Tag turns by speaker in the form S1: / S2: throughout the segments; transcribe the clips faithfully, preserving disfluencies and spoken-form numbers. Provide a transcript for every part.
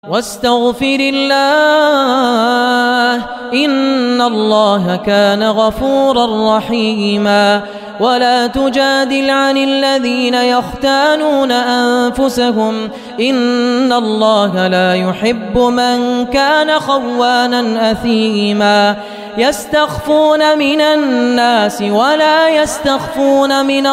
S1: واستغفر الله إن الله كان غفورا رحيما. ولا تجادل عن الذين يختانون أنفسهم إن الله لا يحب من كان خوانا أثيما. يستخفون من الناس ولا يستخفون من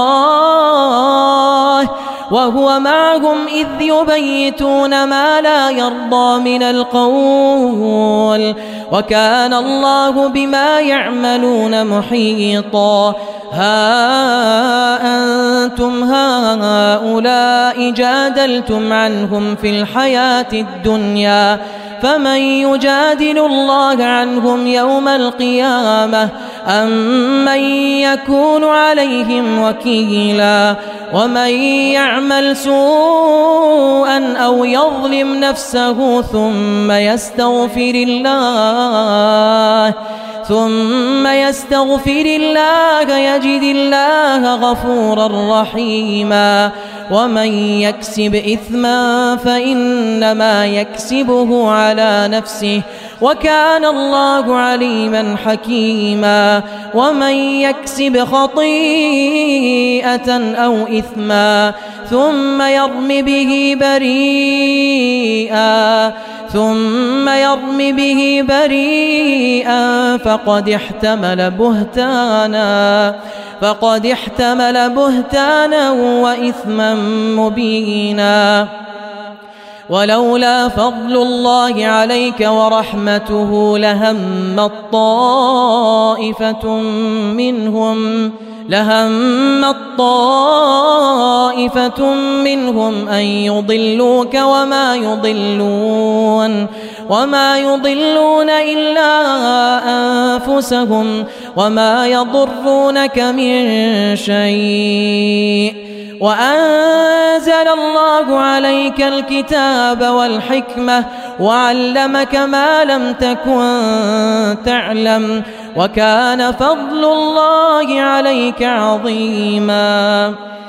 S1: الله وهو معهم إذ يبيتون ما لا يرضى من القول وكان الله بما يعملون محيطا. ها أنتم هؤلاء جادلتم عنهم في الحياة الدنيا فمن يجادل الله عنهم يوم القيامة أم من يكون عليهم وكيلا. ومن يعمل سوءا أو يظلم نفسه ثم يستغفر الله ثم يستغفر الله يجد الله غفورا رحيما. ومن يكسب إثما فإنما يكسبه على نفسه وكان الله عليما حكيما. ومن يكسب خطيئة أو إثما ثم يرم به بريئا ثم يرم به بريئا فقد احتمل بهتانا فقد احتمل بهتانا وإثما مبينا. ولولا فضل الله عليك ورحمته لهمت طائفة منهم لهمت طائفة منهم أن يضلوك وما يضلون وما يضلون إلا أنفسهم وما يضرونك من شيء. وأنزل الله عليك الكتاب والحكمة وعلمك ما لم تكن تعلم وكان فضل الله عليك عظيما.